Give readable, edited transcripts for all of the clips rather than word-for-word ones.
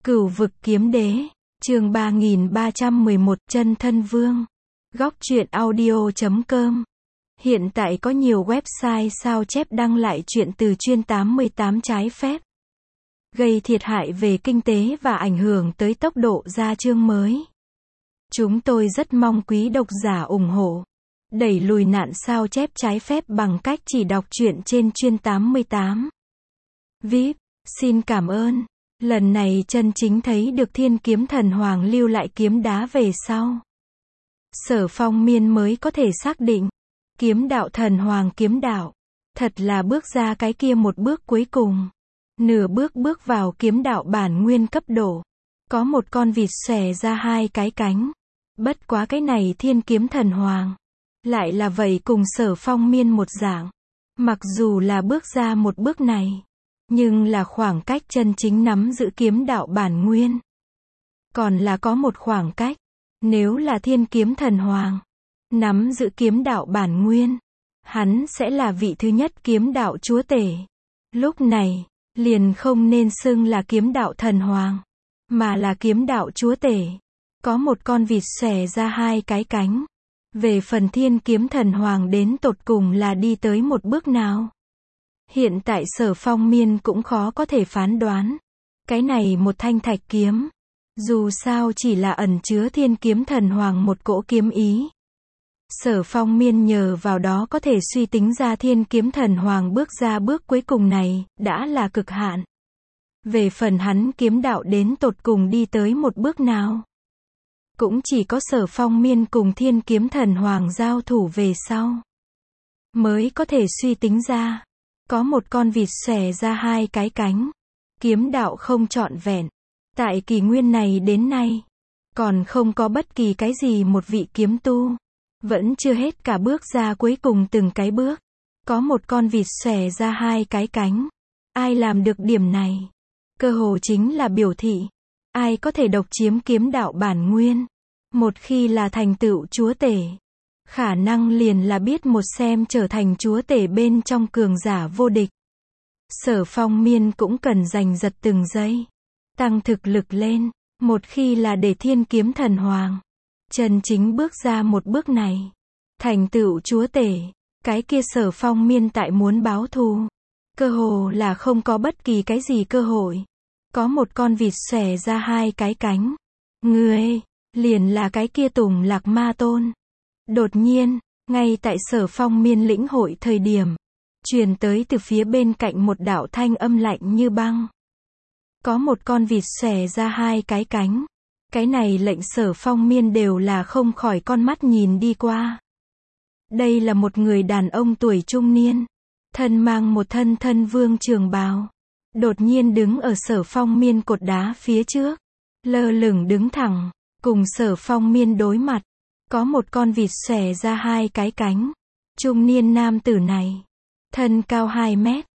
Cửu vực kiếm đế, chương 3311, chân thân vương. Góc truyện audio.com. Hiện tại có nhiều website sao chép đăng lại truyện từ chuyên 88 trái phép, gây thiệt hại về kinh tế và ảnh hưởng tới tốc độ ra chương mới. Chúng tôi rất mong quý độc giả ủng hộ, đẩy lùi nạn sao chép trái phép bằng cách chỉ đọc truyện trên chuyên 88. VIP, xin cảm ơn. Lần này chân chính thấy được Thiên Kiếm Thần Hoàng lưu lại kiếm đá về sau, Sở Phong Miên mới có thể xác định, kiếm đạo thần hoàng kiếm đạo, thật là bước ra cái kia một bước cuối cùng. Nửa bước bước vào kiếm đạo bản nguyên cấp độ. Có một con vịt xòe ra hai cái cánh. Bất quá cái này Thiên Kiếm Thần Hoàng lại là vậy cùng Sở Phong Miên một dạng. Mặc dù là bước ra một bước này, nhưng là khoảng cách chân chính nắm giữ kiếm đạo bản nguyên, còn là có một khoảng cách. Nếu là Thiên Kiếm Thần Hoàng nắm giữ kiếm đạo bản nguyên, hắn sẽ là vị thứ nhất kiếm đạo chúa tể. Lúc này, liền không nên xưng là kiếm đạo thần hoàng, mà là kiếm đạo chúa tể. Có một con vịt xòe ra hai cái cánh. Về phần Thiên Kiếm Thần Hoàng đến tột cùng là đi tới một bước nào, hiện tại Sở Phong Miên cũng khó có thể phán đoán. Cái này một thanh thạch kiếm, dù sao chỉ là ẩn chứa Thiên Kiếm Thần Hoàng một cỗ kiếm ý. Sở Phong Miên nhờ vào đó có thể suy tính ra Thiên Kiếm Thần Hoàng bước ra bước cuối cùng này, đã là cực hạn. Về phần hắn kiếm đạo đến tột cùng đi tới một bước nào, cũng chỉ có Sở Phong Miên cùng Thiên Kiếm Thần Hoàng giao thủ về sau, mới có thể suy tính ra. Có một con vịt xòe ra hai cái cánh. Kiếm đạo không trọn vẹn. Tại kỷ nguyên này đến nay, còn không có bất kỳ cái gì một vị kiếm tu vẫn chưa hết cả bước ra cuối cùng từng cái bước. Có một con vịt xòe ra hai cái cánh. Ai làm được điểm này, cơ hồ chính là biểu thị, ai có thể độc chiếm kiếm đạo bản nguyên, một khi là thành tựu chúa tể, khả năng liền là biết một xem trở thành chúa tể bên trong cường giả vô địch. Sở Phong Miên cũng cần giành giật từng giây, tăng thực lực lên. Một khi là để Thiên Kiếm Thần Hoàng chân chính bước ra một bước này, thành tựu chúa tể, cái kia Sở Phong Miên tại muốn báo thù, cơ hồ là không có bất kỳ cái gì cơ hội. Có một con vịt xòe ra hai cái cánh. Người, liền là cái kia Tùng Lạc Ma Tôn. Đột nhiên, ngay tại Sở Phong Miên lĩnh hội thời điểm, truyền tới từ phía bên cạnh một đạo thanh âm lạnh như băng. Có một con vịt xòe ra hai cái cánh. Cái này lệnh Sở Phong Miên đều là không khỏi con mắt nhìn đi qua. Đây là một người đàn ông tuổi trung niên, thân mang một thân thân vương trường bào, đột nhiên đứng ở Sở Phong Miên cột đá phía trước, lơ lửng đứng thẳng, cùng Sở Phong Miên đối mặt. Có một con vịt xòe ra hai cái cánh. Trung niên nam tử này, thân cao 2 mét,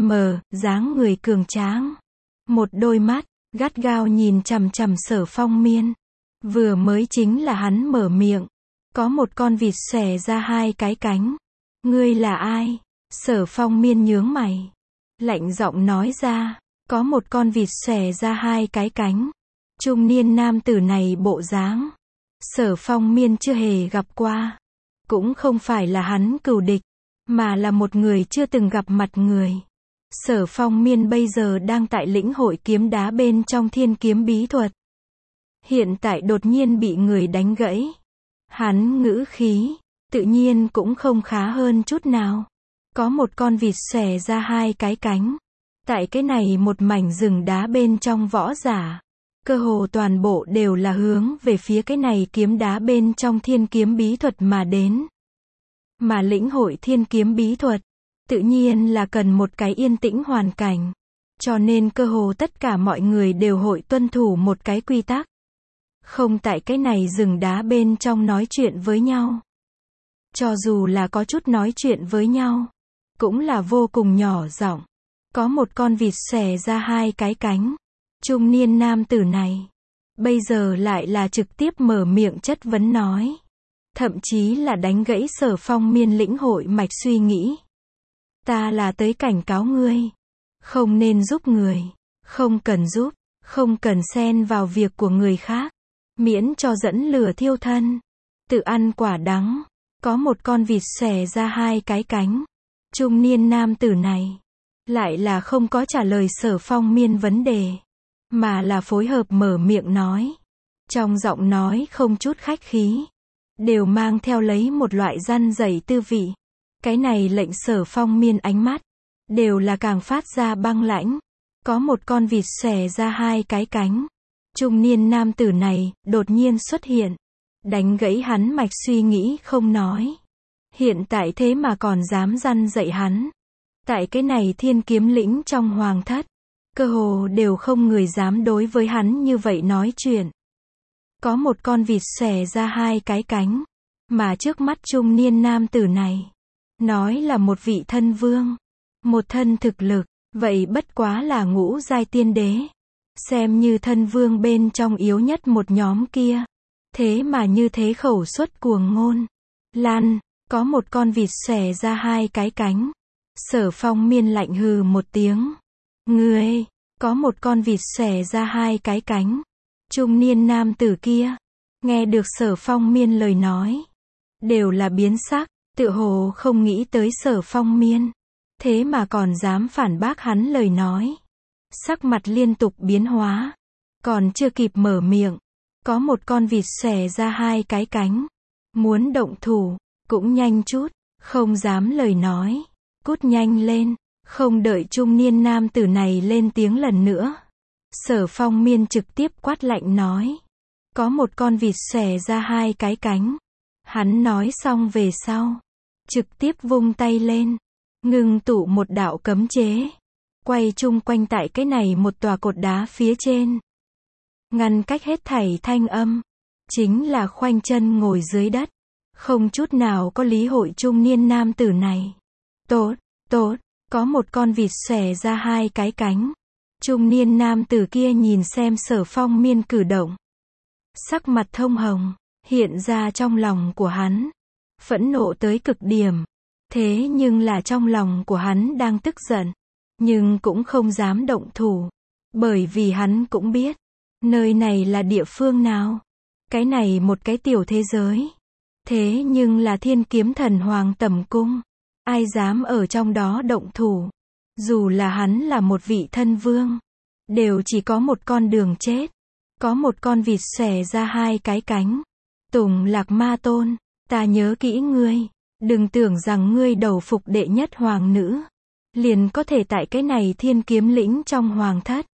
dáng người cường tráng, một đôi mắt gắt gao nhìn chằm chằm Sở Phong Miên. Vừa mới chính là hắn mở miệng, có một con vịt xòe ra hai cái cánh. Ngươi là ai? Sở Phong Miên nhướng mày, lạnh giọng nói ra. Có một con vịt xòe ra hai cái cánh. Trung niên nam tử này bộ dáng, Sở Phong Miên chưa hề gặp qua, cũng không phải là hắn cừu địch, mà là một người chưa từng gặp mặt người. Sở Phong Miên bây giờ đang tại lĩnh hội kiếm đá bên trong thiên kiếm bí thuật. Hiện tại đột nhiên bị người đánh gãy, hắn ngữ khí tự nhiên cũng không khá hơn chút nào. Có một con vịt xòe ra hai cái cánh. Tại cái này một mảnh rừng đá bên trong võ giả, cơ hồ toàn bộ đều là hướng về phía cái này kiếm đá bên trong thiên kiếm bí thuật mà đến. Mà lĩnh hội thiên kiếm bí thuật, tự nhiên là cần một cái yên tĩnh hoàn cảnh. Cho nên cơ hồ tất cả mọi người đều hội tuân thủ một cái quy tắc. Không tại cái này rừng đá bên trong nói chuyện với nhau. Cho dù là có chút nói chuyện với nhau, cũng là vô cùng nhỏ giọng. Có một con vịt xòe ra hai cái cánh. Trung niên nam tử này, bây giờ lại là trực tiếp mở miệng chất vấn nói. Thậm chí là đánh gãy Sở Phong Miên lĩnh hội mạch suy nghĩ. Ta là tới cảnh cáo ngươi, không nên giúp người, không cần giúp. Không cần xen vào việc của người khác. Miễn cho dẫn lửa thiêu thân. Tự ăn quả đắng. Có một con vịt xòe ra hai cái cánh. Trung niên nam tử này lại là không có trả lời Sở Phong Miên vấn đề, mà là phối hợp mở miệng nói. Trong giọng nói không chút khách khí, đều mang theo lấy một loại răn rẩy tư vị. Cái này lệnh Sở Phong Miên ánh mắt đều là càng phát ra băng lãnh. Có một con vịt xòe ra hai cái cánh. Trung niên nam tử này đột nhiên xuất hiện, đánh gãy hắn mạch suy nghĩ không nói. Hiện tại thế mà còn dám răn dạy hắn. Tại cái này Thiên Kiếm Lĩnh trong hoàng thất, cơ hồ đều không người dám đối với hắn như vậy nói chuyện. Có một con vịt xòe ra hai cái cánh, mà trước mắt trung niên nam tử này, nói là một vị thân vương, một thân thực lực, vậy bất quá là ngũ giai tiên đế. Xem như thân vương bên trong yếu nhất một nhóm kia. Thế mà như thế khẩu suất cuồng ngôn. Lan, có một con vịt xòe ra hai cái cánh. Sở Phong Miên lạnh hừ một tiếng. Ngươi, có một con vịt xòe ra hai cái cánh. Trung niên nam tử kia, nghe được Sở Phong Miên lời nói, đều là biến sắc, tựa hồ không nghĩ tới Sở Phong Miên. Thế mà còn dám phản bác hắn lời nói. Sắc mặt liên tục biến hóa. Còn chưa kịp mở miệng, có một con vịt xòe ra hai cái cánh. Muốn động thủ, cũng nhanh chút, không dám lời nói. Cút nhanh lên, không đợi trung niên nam tử này lên tiếng lần nữa. Sở Phong Miên trực tiếp quát lạnh nói. Có một con vịt xòe ra hai cái cánh. Hắn nói xong về sau, trực tiếp vung tay lên, ngưng tụ một đạo cấm chế, quay chung quanh tại cái này một tòa cột đá phía trên. Ngăn cách hết thảy thanh âm, chính là khoanh chân ngồi dưới đất, không chút nào có lý hội trung niên nam tử này. Tốt, tốt, có một con vịt xòe ra hai cái cánh. Trung niên nam tử kia nhìn xem Sở Phong Miên cử động. Sắc mặt thông hồng, hiện ra trong lòng của hắn. Phẫn nộ tới cực điểm. Thế nhưng là trong lòng của hắn đang tức giận. Nhưng cũng không dám động thủ. Bởi vì hắn cũng biết. Nơi này là địa phương nào? Cái này một cái tiểu thế giới. Thế nhưng là Thiên Kiếm Thần Hoàng tẩm cung. Ai dám ở trong đó động thủ? Dù là hắn là một vị thân vương, đều chỉ có một con đường chết. Có một con vịt xòe ra hai cái cánh. Tùng Lạc Ma Tôn, ta nhớ kỹ ngươi. Đừng tưởng rằng ngươi đầu phục đệ nhất hoàng nữ, liền có thể tại cái này Thiên Kiếm Lĩnh trong hoàng thất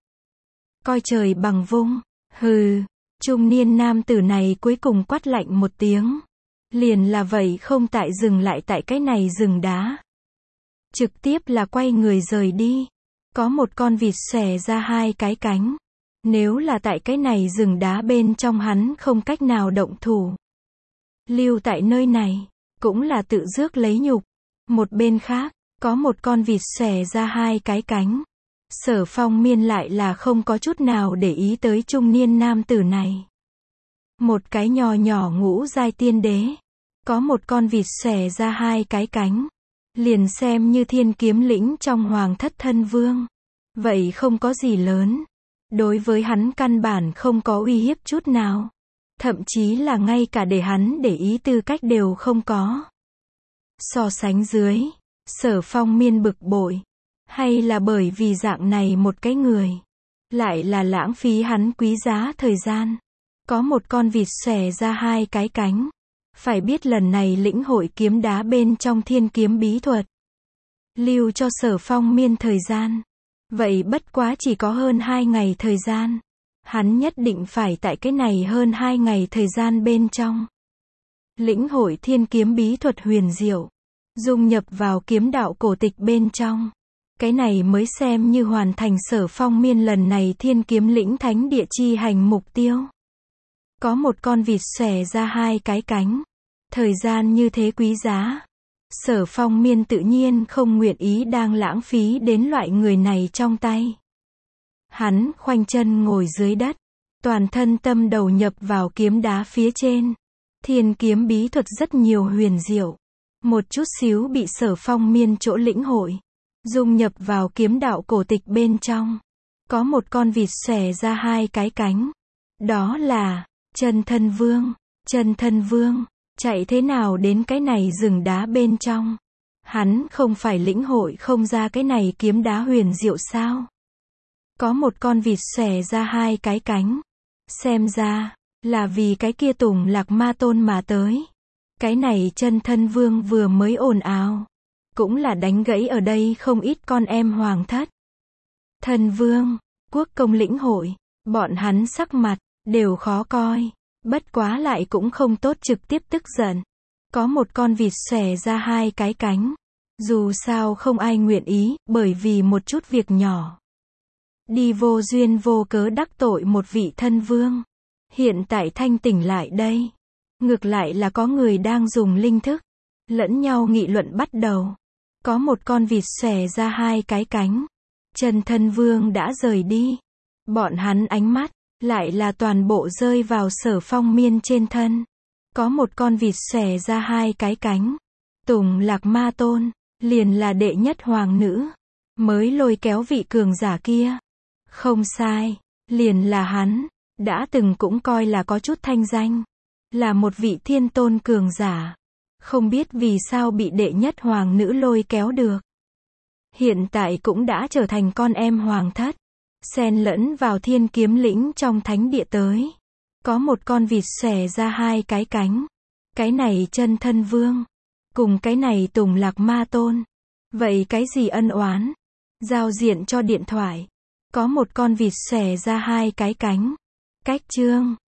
coi trời bằng vung. Hừ, trung niên nam tử này cuối cùng quát lạnh một tiếng. Liền là vậy không tại dừng lại tại cái này rừng đá. Trực tiếp là quay người rời đi. Có một con vịt xòe ra hai cái cánh. Nếu là tại cái này rừng đá bên trong hắn không cách nào động thủ. Lưu tại nơi này, cũng là tự rước lấy nhục. Một bên khác, có một con vịt xòe ra hai cái cánh. Sở Phong Miên lại là không có chút nào để ý tới trung niên nam tử này. Một cái nhỏ nhỏ ngũ giai tiên đế. Có một con vịt xòe ra hai cái cánh. Liền xem như Thiên Kiếm Lĩnh trong hoàng thất thân vương. Vậy không có gì lớn. Đối với hắn căn bản không có uy hiếp chút nào. Thậm chí là ngay cả để hắn để ý tư cách đều không có. So sánh dưới, Sở Phong Miên bực bội. Hay là bởi vì dạng này một cái người, lại là lãng phí hắn quý giá thời gian. Có một con vịt xòe ra hai cái cánh. Phải biết lần này lĩnh hội kiếm đá bên trong thiên kiếm bí thuật. Lưu cho Sở Phong Miên thời gian. Vậy bất quá chỉ có hơn 2 ngày thời gian. Hắn nhất định phải tại cái này hơn 2 ngày thời gian bên trong. Lĩnh hội thiên kiếm bí thuật huyền diệu. Dung nhập vào kiếm đạo cổ tịch bên trong. Cái này mới xem như hoàn thành Sở Phong Miên lần này Thiên Kiếm Lĩnh thánh địa chi hành mục tiêu. Có một con vịt xòe ra hai cái cánh. Thời gian như thế quý giá. Sở Phong Miên tự nhiên không nguyện ý đang lãng phí đến loại người này trong tay. Hắn khoanh chân ngồi dưới đất. Toàn thân tâm đầu nhập vào kiếm đá phía trên. Thiên kiếm bí thuật rất nhiều huyền diệu. Một chút xíu bị Sở Phong Miên chỗ lĩnh hội. Dung nhập vào kiếm đạo cổ tịch bên trong. Có một con vịt xòe ra hai cái cánh. Đó là Chân Thân Vương. Chân Thân Vương chạy thế nào đến cái này rừng đá bên trong? Hắn không phải lĩnh hội không ra cái này kiếm đá huyền diệu sao? Có một con vịt xòe ra hai cái cánh. Xem ra là vì cái kia Tùng Lạc Ma Tôn mà tới. Cái này Chân Thân Vương vừa mới ồn ào, cũng là đánh gãy ở đây không ít con em hoàng thất. Thân Vương, quốc công lĩnh hội, bọn hắn sắc mặt đều khó coi, bất quá lại cũng không tốt trực tiếp tức giận. Có một con vịt xòe ra hai cái cánh. Dù sao không ai nguyện ý, bởi vì một chút việc nhỏ. Đi vô duyên vô cớ đắc tội một vị thân vương. Hiện tại thanh tỉnh lại đây. Ngược lại là có người đang dùng linh thức. Lẫn nhau nghị luận bắt đầu. Có một con vịt xòe ra hai cái cánh. Chân Thân Vương đã rời đi. Bọn hắn ánh mắt lại là toàn bộ rơi vào Sở Phong Miên trên thân. Có một con vịt xòe ra hai cái cánh. Tùng Lạc Ma Tôn liền là đệ nhất hoàng nữ, mới lôi kéo vị cường giả kia. Không sai, liền là hắn, đã từng cũng coi là có chút thanh danh, là một vị thiên tôn cường giả. Không biết vì sao bị đệ nhất hoàng nữ lôi kéo được. Hiện tại cũng đã trở thành con em hoàng thất, xen lẫn vào Thiên Kiếm Lĩnh trong thánh địa tới. Có một con vịt xòe ra hai cái cánh. Cái này Chân Thân Vương, cùng cái này Tùng Lạc Ma Tôn. Vậy cái gì ân oán? Giao diện cho điện thoại. Có một con vịt xòe ra hai cái cánh. Cách chương